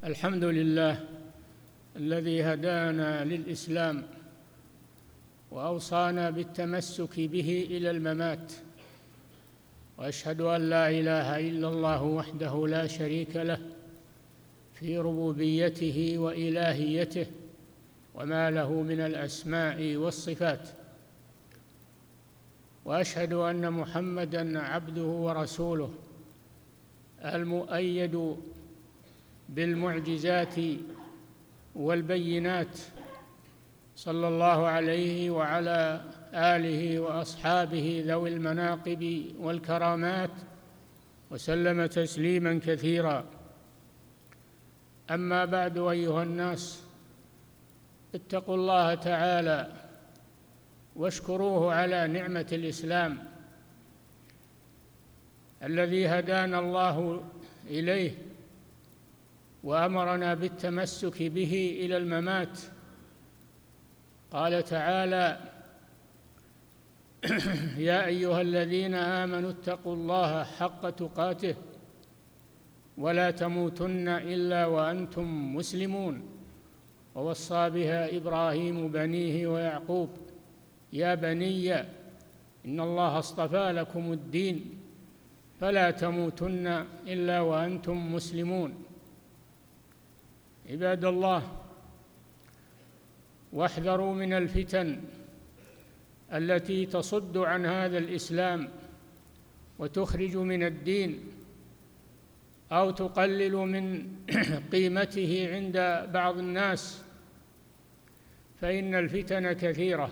الحمد لله الذي هدانا للإسلام وأوصانا بالتمسك به إلى الممات، وأشهد أن لا إله إلا الله وحده لا شريك له في ربوبيته وإلهيته وما له من الأسماء والصفات، وأشهد أن محمدًا عبده ورسوله المؤيد بالمعجزات والبينات، صلى الله عليه وعلى آله وأصحابه ذوي المناقب والكرامات، وسلم تسليماً كثيراً. أما بعد، أيها الناس، اتقوا الله تعالى واشكروه على نعمة الإسلام الذي هدانا الله إليه وأمرنا بالتمسك به إلى الممات. قال تعالى: يا أيها الذين آمنوا اتقوا الله حق تقاته ولا تموتن إلا وأنتم مسلمون. ووصى بها إبراهيم بنيه ويعقوب: يا بني إن الله اصطفى لكم الدين فلا تموتن إلا وأنتم مسلمون. عباد الله، واحذروا من الفتن التي تصد عن هذا الإسلام وتخرج من الدين أو تقلل من قيمته عند بعض الناس، فإن الفتن كثيرة،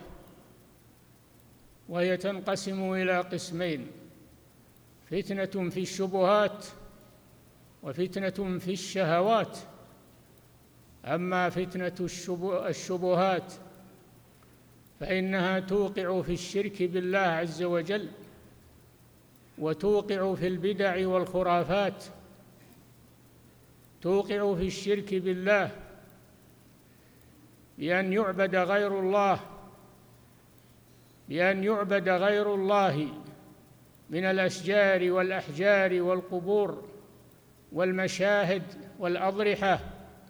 وهي تنقسم إلى قسمين: فتنة في الشبهات وفتنة في الشهوات. أما فتنة الشبهات فإنها توقع في الشرك بالله عز وجل، وتوقع في البدع والخرافات. توقع في الشرك بالله بأن يعبد غير الله من الأشجار والأحجار والقبور والمشاهد والأضرحة،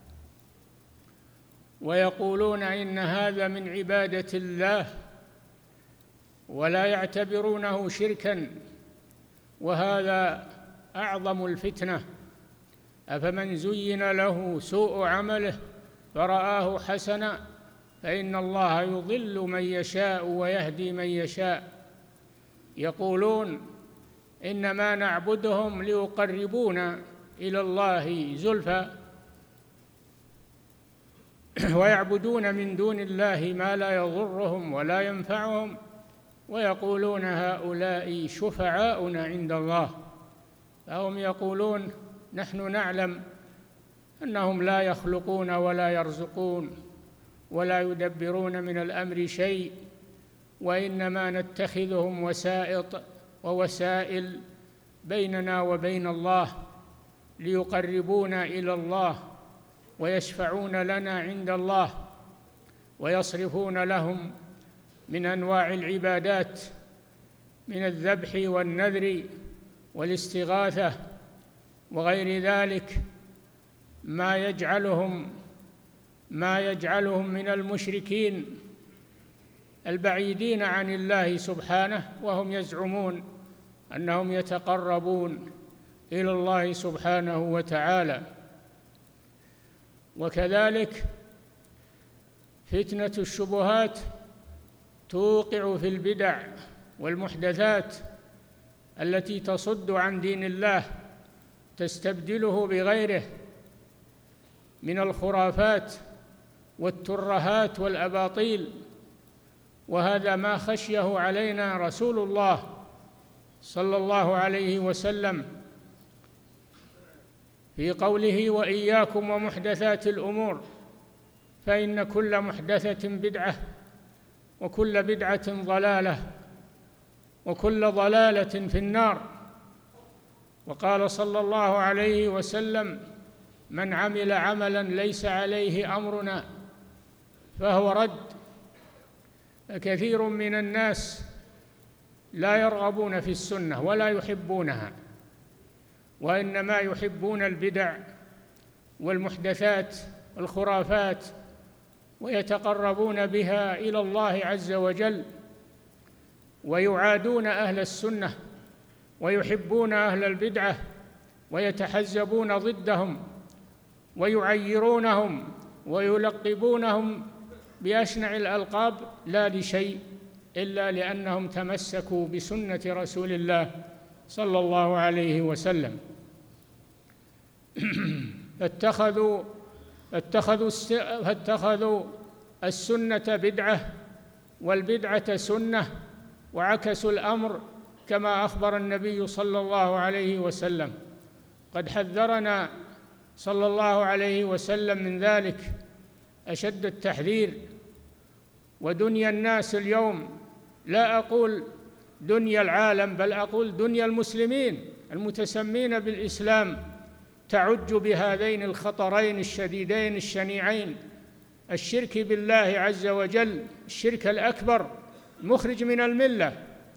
ويقولون إن هذا من عبادة الله ولا يعتبرونه شركاً، وهذا أعظم الفتنة. أفمن زين له سوء عمله فرآه حسناً فإن الله يضل من يشاء ويهدي من يشاء. يقولون إنما نعبدهم ليقربونا إلى الله زلفى، ويعبدون من دون الله ما لا يضرهم ولا ينفعهم، ويقولون هؤلاء شفعاؤنا عند الله. فهم يقولون: نحن نعلم أنهم لا يخلقون ولا يرزقون ولا يدبرون من الأمر شيء، وإنما نتخذهم وسائط ووسائل بيننا وبين الله ليقربونا إلى الله ويشفعون لنا عند الله، ويصرفون لهم من أنواع العبادات من الذبح والنذر والاستغاثة وغير ذلك ما يجعلهم من المشركين البعيدين عن الله سبحانه، وهم يزعمون أنهم يتقربون إلى الله سبحانه وتعالى. وكذلك فتنة الشبهات توقع في البدع والمحدثات التي تصد عن دين الله، تستبدله بغيره من الخرافات والترهات والأباطيل. وهذا ما خشيه علينا رسول الله صلى الله عليه وسلم في قوله: وإياكم ومحدثات الأمور فإن كل محدثة بدعة وكل بدعة ضلالة وكل ضلالة في النار. وقال صلى الله عليه وسلم: من عمل عملا ليس عليه أمرنا فهو رد. كثير من الناس لا يرغبون في السنة ولا يحبونها، وإنما يحبون البدع والمحدثات والخرافات، ويتقربون بها إلى الله عز وجل، ويعادون أهل السنة ويحبون أهل البدعة ويتحزبون ضدهم ويعيرونهم ويلقبونهم بأشنع الألقاب، لا لشيء إلا لأنهم تمسكوا بسنة رسول الله صلى الله عليه وسلم. فاتخذوا السنة بدعة والبدعة سنة، وعكسوا الأمر كما أخبر النبي صلى الله عليه وسلم. قد حذرنا صلى الله عليه وسلم من ذلك أشد التحذير. ودنيا الناس اليوم، لا أقول دنيا العالم بل أقول دنيا المسلمين المتسمين بالإسلام، تعج بهذين الخطرين الشديدين الشنيعين: الشرك بالله عز وجل، الشرك الأكبر المخرج من الملة،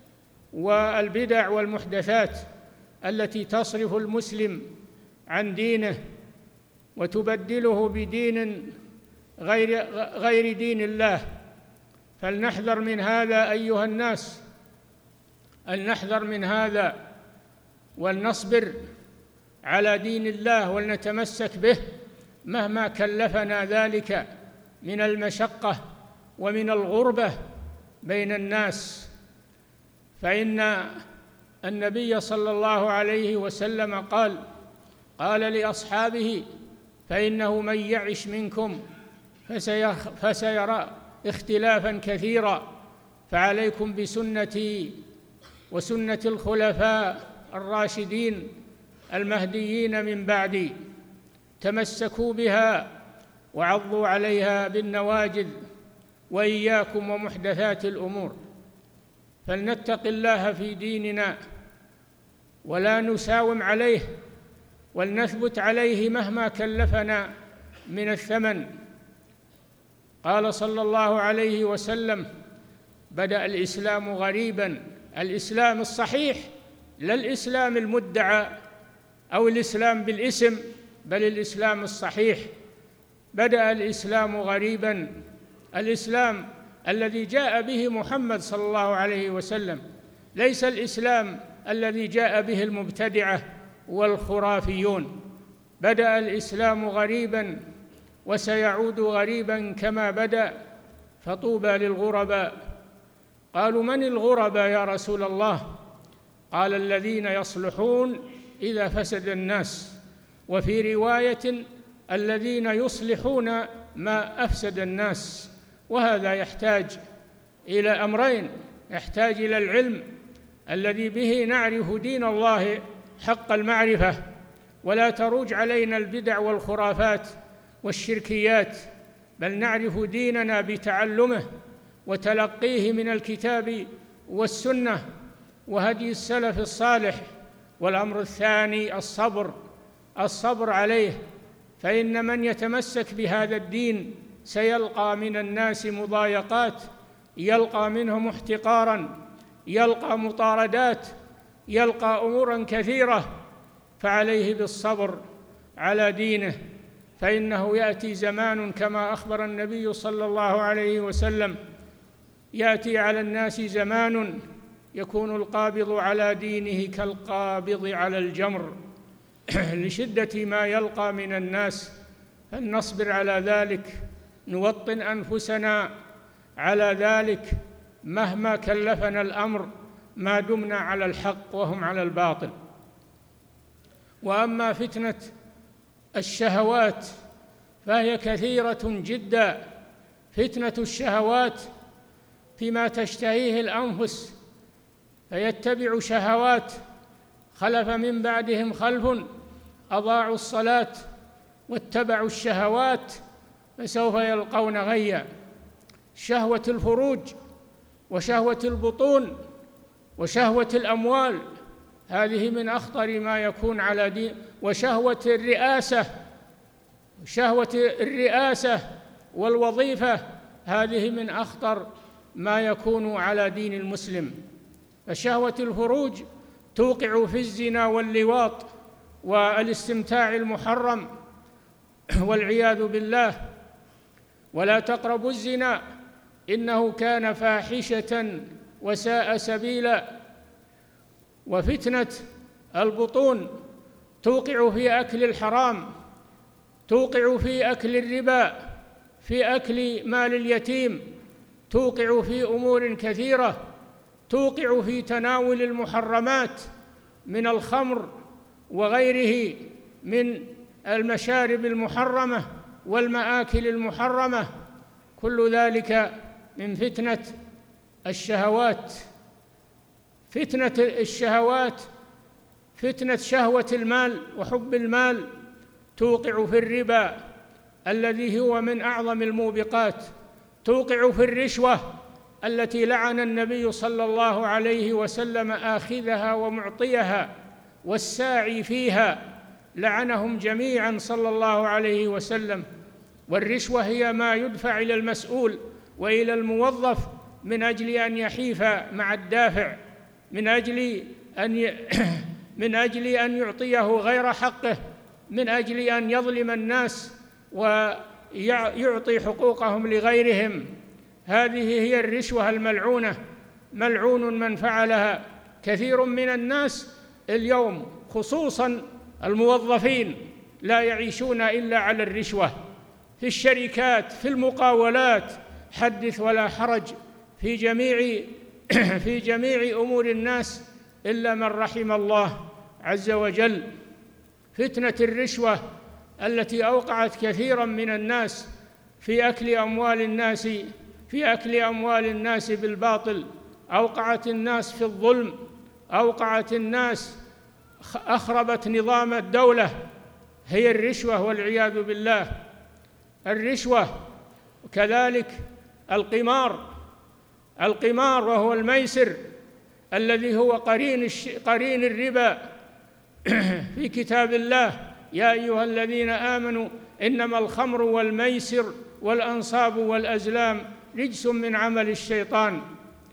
والبدع والمحدثات التي تصرف المسلم عن دينه وتبدله بدين غير دين الله. فلنحذر من هذا أيها الناس، أن نحذر من هذا ولنصبر على دين الله ولنتمسك به مهما كلفنا ذلك من المشقة ومن الغربة بين الناس. فإن النبي صلى الله عليه وسلم قال لأصحابه: فإنه من يعش منكم فسيرى اختلافا كثيرا، فعليكم بسنتي وسنة الخلفاء الراشدين المهديين من بعدي، تمسكوا بها وعضوا عليها بالنواجذ، وإياكم ومحدثات الأمور. فلنتق الله في ديننا ولا نساوم عليه، ولنثبت عليه مهما كلفنا من الثمن. قال صلى الله عليه وسلم: بدأ الإسلام غريبا، الإسلام الصحيح، لا الإسلام المدعى أو الإسلام بالاسم، بل الإسلام الصحيح. بدأ الإسلام غريبا، الإسلام الذي جاء به محمد صلى الله عليه وسلم، ليس الإسلام الذي جاء به المبتدعة والخرافيون. بدأ الإسلام غريبا وسيعود غريبا كما بدأ، فطوبى للغرباء. قالوا: من الغرباء يا رسول الله؟ قال: الذين يصلحون إذا فسد الناس، وفي رواية: الذين يصلحون ما أفسد الناس. وهذا يحتاج إلى أمرين: يحتاج إلى العلم الذي به نعرف دين الله حق المعرفة، ولا تروج علينا البدع والخرافات والشركيات، بل نعرف ديننا بتعلمه وتلقيه من الكتاب والسنة وهدي السلف الصالح. والأمر الثاني الصبر عليه، فإن من يتمسك بهذا الدين سيلقى من الناس مضايقات، يلقى منهم احتقاراً، يلقى مطاردات، يلقى أموراً كثيرة، فعليه بالصبر على دينه. فإنه يأتي زمان كما أخبر النبي صلى الله عليه وسلم: يأتي على الناس زمان يكون القابض على دينه كالقابض على الجمر، لشدة ما يلقى من الناس. فلنصبر على ذلك، نوطن أنفسنا على ذلك مهما كلفنا الأمر، ما دمنا على الحق وهم على الباطل. وأما فتنة الشهوات فهي كثيرة جدا. فتنة الشهوات فيما تشتهيه الأنفس، فيتبع شهوات. خلف من بعدهم خلف أضاعوا الصلاة واتبعوا الشهوات فسوف يلقون غيا. شهوة الفروج وشهوة البطون وشهوة الأموال، هذه من أخطر ما يكون على دين. وشهوة الرئاسة والوظيفة، هذه من أخطر ما يكون على دين المسلم. فشهوة الفروج توقع في الزنا واللواط والاستمتاع المحرم والعياذ بالله. ولا تقربوا الزنا إنه كان فاحشة وساء سبيلا. وفتنة البطون توقع في أكل الحرام، توقع في أكل الربا، في أكل مال اليتيم، توقع في أمور كثيرة، توقع في تناول المحرمات من الخمر وغيره من المشارب المحرمة والمآكل المحرمة. كل ذلك من فتنة الشهوات. فتنة الشهوات، فتنة شهوة المال وحب المال توقع في الربا الذي هو من أعظم الموبقات، توقع في الرشوة التي لعن النبي صلى الله عليه وسلم آخذها ومعطيها والساعي فيها، لعنهم جميعا صلى الله عليه وسلم. والرشوة هي ما يدفع إلى المسؤول وإلى الموظف من أجل أن يحيف مع الدافع، من أجل أن يعطيه غير حقه، من أجل أن يظلم الناس ويعطي حقوقهم لغيرهم. هذه هي الرشوة الملعونة، ملعون من فعلها. كثير من الناس اليوم خصوصا الموظفين لا يعيشون إلا على الرشوة، في الشركات، في المقاولات، حدث ولا حرج، في جميع أمور الناس إلا من رحم الله عز وجل. فتنة الرشوة التي أوقعت كثيرا من الناس في أكل أموال الناس بالباطل، أوقعت الناس في الظلم، أوقعت الناس، أخربت نظام الدولة، هي الرشوة والعياذ بالله. الرشوة وكذلك القمار وهو الميسر الذي هو قرين الربا. في كتاب الله: يا أيها الذين آمنوا إنما الخمر والميسر والأنصاب والأزلام رجس من عمل الشيطان.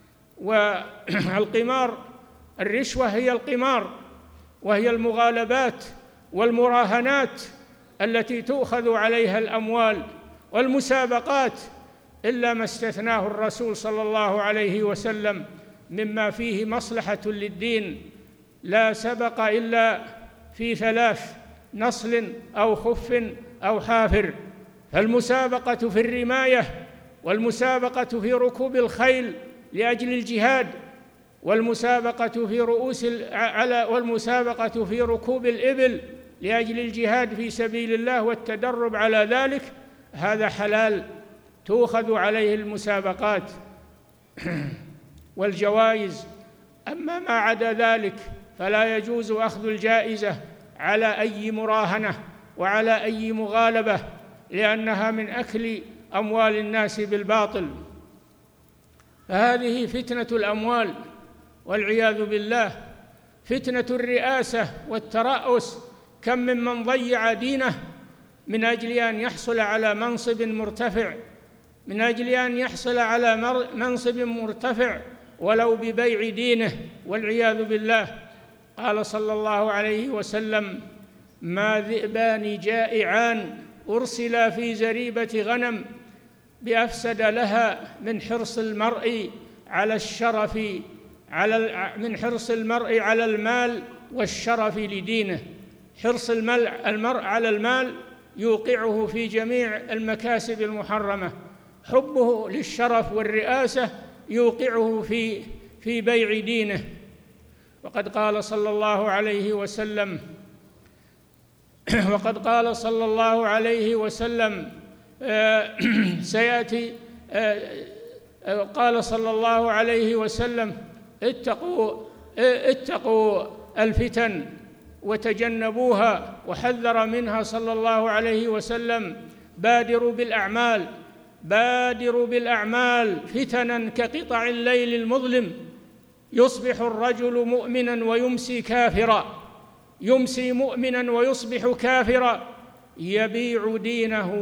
والقمار، الرشوة هي القمار، وهي المغالبات والمراهنات التي تؤخذ عليها الأموال، والمسابقات، إلا ما استثناه الرسول صلى الله عليه وسلم مما فيه مصلحة للدين. لا سبق إلا في 3: نصل أو خف أو حافر. فالمسابقة في الرماية، والمسابقة في ركوب الخيل لأجل الجهاد، والمسابقة في ركوب الإبل لأجل الجهاد في سبيل الله والتدرب على ذلك، هذا حلال تؤخذ عليه المسابقات والجوائز. أما ما عدا ذلك فلا يجوز أخذ الجائزة على أي مراهنة وعلى أي مغالبة، لأنها من أكل أموال الناس بالباطل. فهذه فتنة الأموال والعياذ بالله. فتنة الرئاسة والترأس، كم ممن ضيع دينه من أجل أن يحصل على منصب مرتفع، ولو ببيع دينه والعياذ بالله. قال صلى الله عليه وسلم: ما ذئبان جائعان أرسلا في زريبة غنم بأفسد لها من حرص المرء على المال والشرف لدينه. حرص المرء على المال يوقعه في جميع المكاسب المحرمة، حبه للشرف والرئاسة يوقعه في بيع دينه. وقد قال صلى الله عليه وسلم سيأتي قال صلى الله عليه وسلم: اتقوا الفتن وتجنبوها. وحذر منها صلى الله عليه وسلم: بادروا بالأعمال فتنا كقطع الليل المظلم، يصبح الرجل مؤمنا ويمسي كافرا، يمسي مؤمنا ويصبح كافرا، يبيع دينه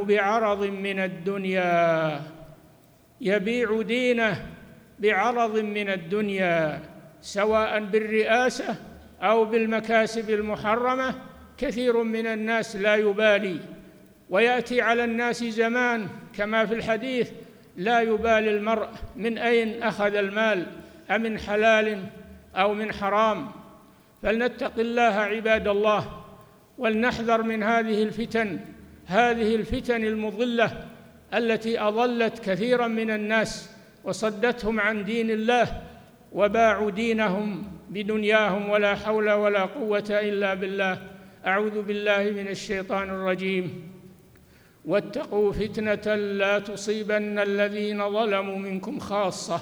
بعرض من الدنيا، سواء بالرئاسة أو بالمكاسب المحرمة. كثير من الناس لا يبالي، ويأتي على الناس زمان كما في الحديث لا يبالي المرء من أين أخذ المال، أمن حلال أو من حرام. فلنتق الله عباد الله، ولنحذر من هذه الفتن المضلة التي أضلت كثيرا من الناس وصدتهم عن دين الله وباعوا دينهم بدنياهم، ولا حول ولا قوة إلا بالله. أعوذ بالله من الشيطان الرجيم. واتقوا فتنة لا تصيبن الذين ظلموا منكم خاصة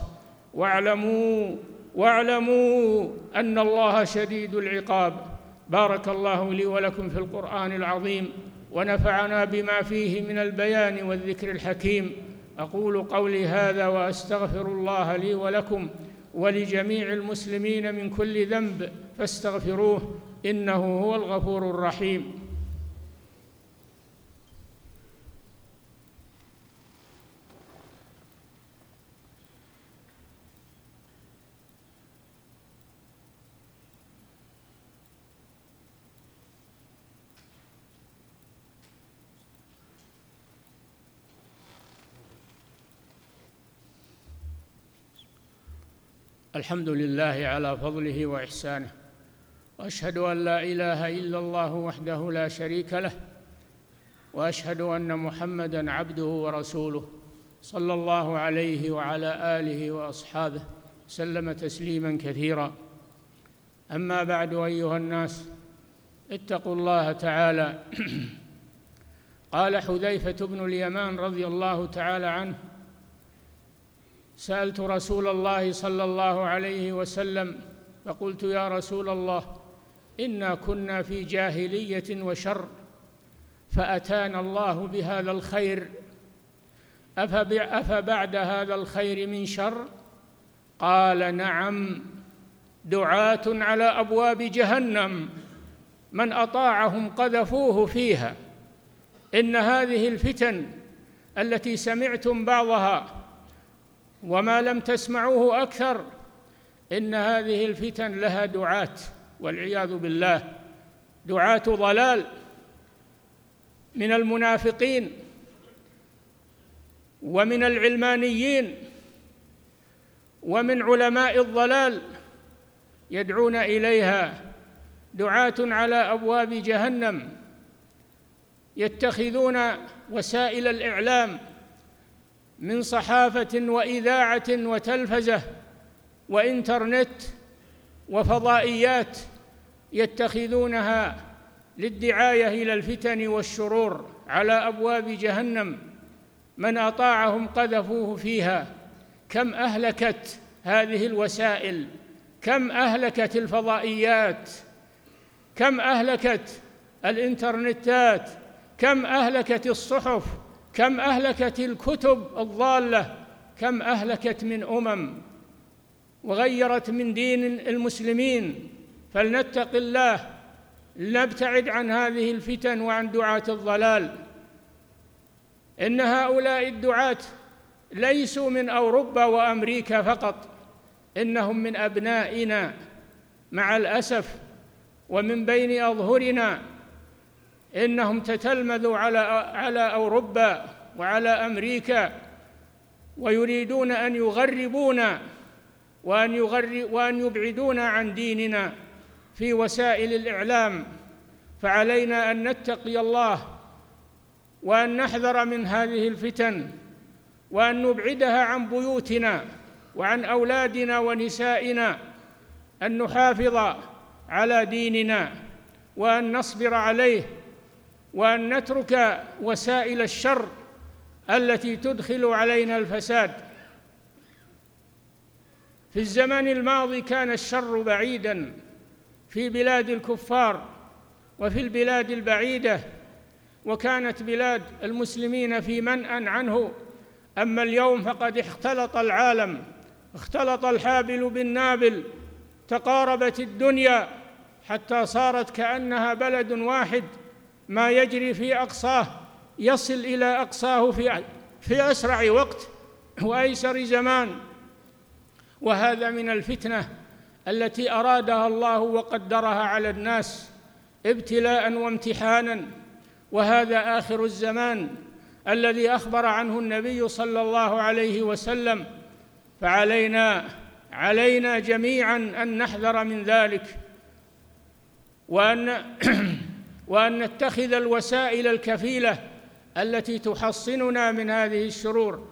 واعلموا أن الله شديد العقاب. بارك الله لي ولكم في القرآن العظيم، ونفعنا بما فيه من البيان والذكر الحكيم. أقول قولي هذا وأستغفر الله لي ولكم ولجميع المسلمين من كل ذنب، فاستغفروه إنه هو الغفور الرحيم. الحمد لله على فضله وإحسانه، وأشهد أن لا إله إلا الله وحده لا شريك له، وأشهد أن محمدًا عبده ورسوله صلى الله عليه وعلى آله وأصحابه سلم تسليمًا كثيرا. أما بعد، أيها الناس، اتقوا الله تعالى. قال حذيفة بن اليمان رضي الله تعالى عنه: سألت رسول الله صلى الله عليه وسلم فقلت: يا رسول الله، إنا كنا في جاهلية وشر، فأتانا الله بهذا الخير، أفبعد هذا الخير من شر؟ قال: نعم، دعاة على أبواب جهنم من أطاعهم قذفوه فيها. إن هذه الفتن التي سمعتم بعضها وما لم تسمعوه أكثر، إن هذه الفتن لها دعاة، والعياذ بالله، دعاة ضلال من المنافقين ومن العلمانيين ومن علماء الضلال، يدعون إليها، دعاة على أبواب جهنم، يتخذون وسائل الإعلام من صحافة وإذاعة وتلفزة وإنترنت وفضائيات، يتخذونها للدعاية إلى الفتن والشرور على أبواب جهنم من أطاعهم قذفوه فيها. كم أهلكت هذه الوسائل، كم أهلكت الفضائيات، كم أهلكت الإنترنتات، كم أهلكت الصحف، كم أهلكت الكتب الضالة، كم أهلكت من وغيرت من دين المسلمين. فلنتق الله، لنبتعد عن هذه الفتن وعن دعاة الضلال. إن هؤلاء الدعاة ليسوا من أوروبا وأمريكا فقط، إنهم من أبنائنا مع الأسف، ومن بين أظهرنا. إنهم تتلمذوا على أوروبا وعلى أمريكا، ويريدون أن يغربونا وأن يبعدونا عن ديننا في وسائل الإعلام. فعلينا أن نتقي الله وأن نحذر من هذه الفتن، وأن نبعدها عن بيوتنا وعن أولادنا ونسائنا، أن نحافظ على ديننا وأن نصبر عليه، وأن نترك وسائل الشر التي تدخل علينا الفساد. في الزمن الماضي كان الشر بعيداً في بلاد الكفار وفي البلاد البعيدة، وكانت بلاد المسلمين في منأى عنه. أما اليوم فقد اختلط العالم، اختلط الحابل بالنابل، تقاربت الدنيا حتى صارت كأنها بلد واحد، ما يجري في أقصاه يصل إلى أقصاه في أسرع وقت وأيسر زمان. وهذا من الفتنة التي أرادها الله وقدرها على الناس ابتلاء وامتحانا، وهذا آخر الزمان الذي أخبر عنه النبي صلى الله عليه وسلم، فعلينا جميعا أن نحذر من ذلك، وأن نتخذ الوسائل الكفيلة التي تحصننا من هذه الشرور.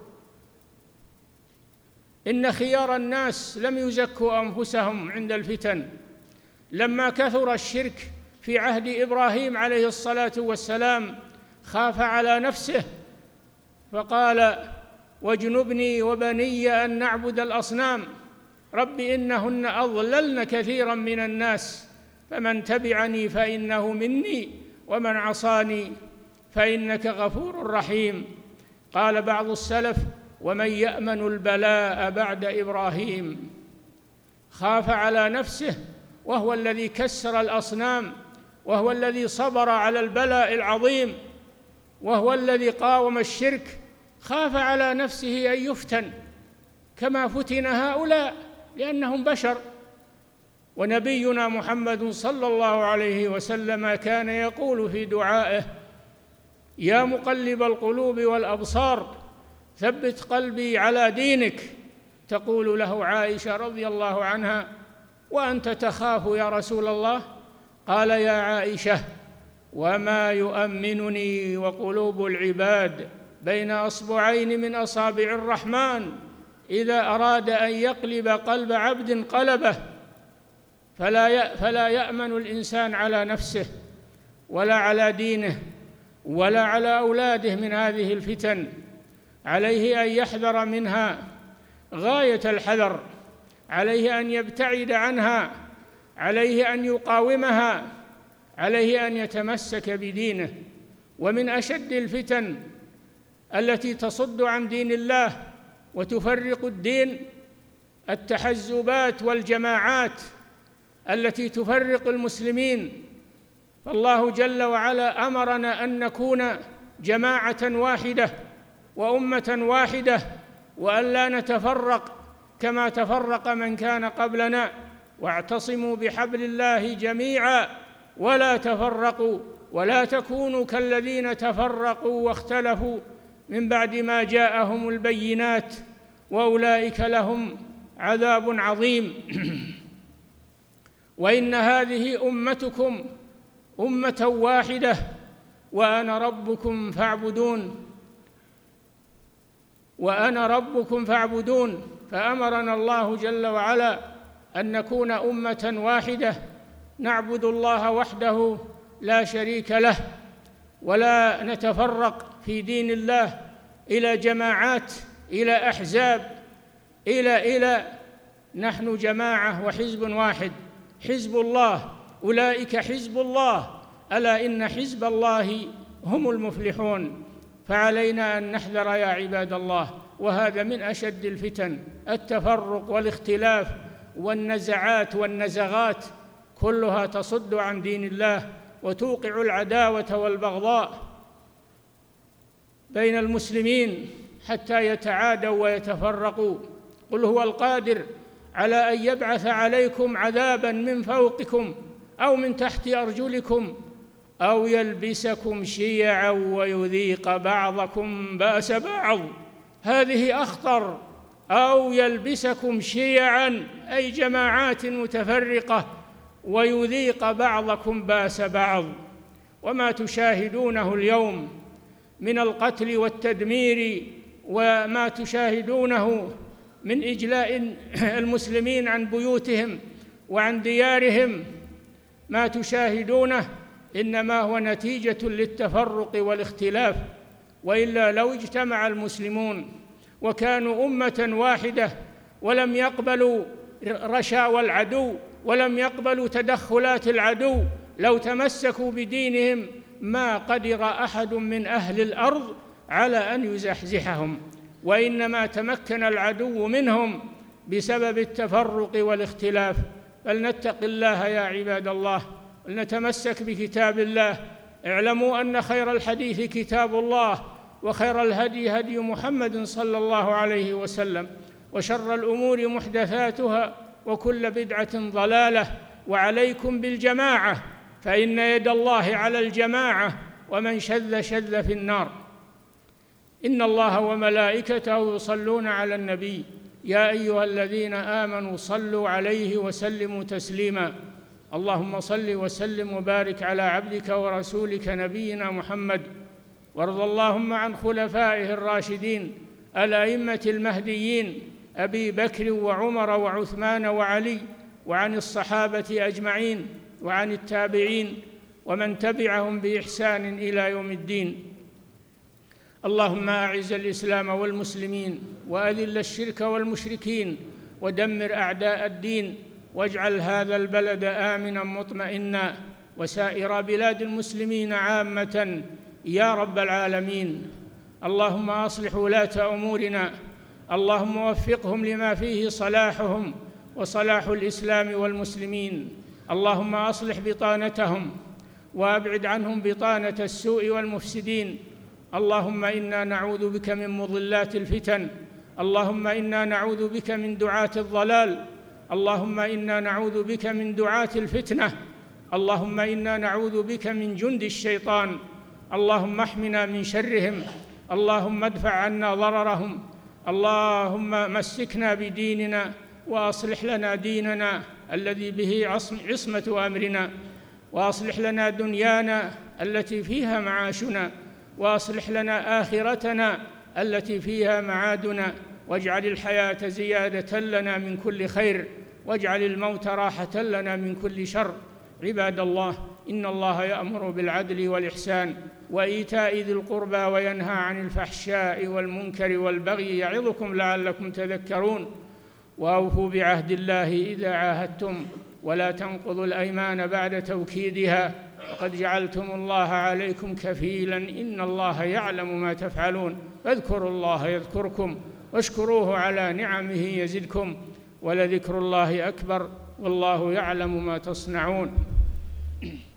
إن خيار الناس لم يزكوا أنفسهم عند الفتن. لما كثر الشرك في عهد إبراهيم عليه الصلاة والسلام خاف على نفسه فقال: واجنبني وبني أن نعبد الأصنام رب إنهن أضللن كثيرا من الناس فمن تبعني فإنه مني ومن عصاني فإنك غفور رحيم. قال بعض السلف: ومن يأمن البلاء بعد إبراهيم. خاف على نفسه وهو الذي كسر الأصنام، وهو الذي صبر على البلاء العظيم، وهو الذي قاوم الشرك. خاف على نفسه أن يفتن كما فتن هؤلاء لأنهم بشر. ونبينا محمد صلى الله عليه وسلم كان يقول في دعائه: يا مقلب القلوب والأبصار ثبت قلبي على دينك. تقول له عائشة رضي الله عنها: وأنت تخاف يا رسول الله؟ قال: يا عائشة، وما يؤمنني وقلوب العباد بين أصبعين من أصابع الرحمن إذا أراد أن يقلب قلب عبد قلبه. فلا يأمن الإنسان على نفسه ولا على دينه ولا على أولاده من هذه الفتن. عليه أن يحذر منها غاية الحذر، عليه أن يبتعد عنها، عليه أن يقاومها، عليه أن يتمسك بدينه. ومن أشد الفتن التي تصد عن دين الله وتفرق الدين التحزبات والجماعات التي تفرق المسلمين. فالله جل وعلا أمرنا أن نكون جماعة واحدة وأمة واحدة، وأن لا نتفرق كما تفرق من كان قبلنا. واعتصموا بحبل الله جميعا ولا تفرقوا ولا تكونوا كالذين تفرقوا واختلفوا من بعد ما جاءهم البينات وأولئك لهم عذاب عظيم. وإن هذه أمتكم أمة واحدة وأنا ربكم فاعبدون. فأمرنا الله جل وعلا أن نكون أمة واحدة نعبد الله وحده لا شريك له، ولا نتفرق في دين الله إلى جماعات، إلى أحزاب، إلى نحن جماعة وحزب واحد، حزب الله، أولئك حزب الله، ألا إن حزب الله هم المفلحون. فعلينا أن نحذر يا عباد الله، وهذا من أشد الفتن، التفرق والاختلاف والنزعات والنزغات كلها تصد عن دين الله وتوقع العداوة والبغضاء بين المسلمين حتى يتعادوا ويتفرقوا. قل هو القادر على أن يبعث عليكم عذابا من فوقكم أو من تحت أرجلكم أو يلبسكم شيعا ويذيق بعضكم بأس بعض. هذه أخطر، أو يلبسكم شيعا أي جماعات متفرقة ويذيق بعضكم بأس بعض. وما تشاهدونه اليوم من القتل والتدمير، وما تشاهدونه من إجلاء المسلمين عن بيوتهم وعن ديارهم، ما تشاهدونه إنما هو نتيجة للتفرق والاختلاف. وإلا لو اجتمع المسلمون وكانوا أمة واحدة ولم يقبلوا رشاوى العدو ولم يقبلوا تدخلات العدو، لو تمسكوا بدينهم ما قدر أحد من أهل الأرض على أن يزحزحهم، وإنما تمكن العدو منهم بسبب التفرق والاختلاف. فلنتق الله يا عباد الله، ولنتمسك بكتاب الله. اعلموا أن خير الحديث كتاب الله، وخير الهدي هدي محمد صلى الله عليه وسلم، وشر الأمور محدثاتها، وكل بدعة ضلالة. وعليكم بالجماعة، فإن يد الله على الجماعة ومن شذ شذ في النار. إن الله وملائكته يصلون على النبي يا أيها الذين آمنوا صلوا عليه وسلموا تسليما. اللهم صل وسلم وبارك على عبدك ورسولك نبينا محمد، وارض اللهم عن خلفائه الراشدين الأئمة المهديين أبي بكر وعمر وعثمان وعلي، وعن الصحابة أجمعين، وعن التابعين ومن تبعهم بإحسان إلى يوم الدين. اللهم أعز الإسلام والمسلمين، وأذل الشرك والمشركين، ودمر أعداء الدين، واجعل هذا البلد آمنا مطمئنا، وسائر بلاد المسلمين عامة يا رب العالمين. اللهم أصلح ولاة أمورنا، اللهم وفقهم لما فيه صلاحهم وصلاح الإسلام والمسلمين. اللهم أصلح بطانتهم وأبعد عنهم بطانة السوء والمفسدين. اللهم إنا نعوذ بك من مضلات الفتن، اللهم إنا نعوذ بك من دعاة الضلال، اللهم إنا نعوذ بك من دعاة الفتنة، اللهم إنا نعوذ بك من جند الشيطان. اللهم احمنا من شرهم، اللهم ادفع عنا ضررهم، اللهم مسكنا بديننا وأصلح لنا ديننا الذي به عصمة أمرنا، وأصلح لنا دنيانا التي فيها معاشنا، وأصلح لنا آخرتنا التي فيها معادنا، واجعل الحياة زيادة لنا من كل خير، واجعل الموت راحة لنا من كل شر. عباد الله، إن الله يأمر بالعدل والإحسان وإيتاء ذي القربى وينهى عن الفحشاء والمنكر والبغي يعظكم لعلكم تذكرون. وأوفوا بعهد الله إذا عاهدتم، ولا تنقضوا الأيمان بعد توكيدها، وقد جعلتم الله عليكم كفيلا، إن الله يعلم ما تفعلون. فاذكروا الله يذكركم، واشكروه على نعمه يزدكم، ولذكر الله أكبر، والله يعلم ما تصنعون.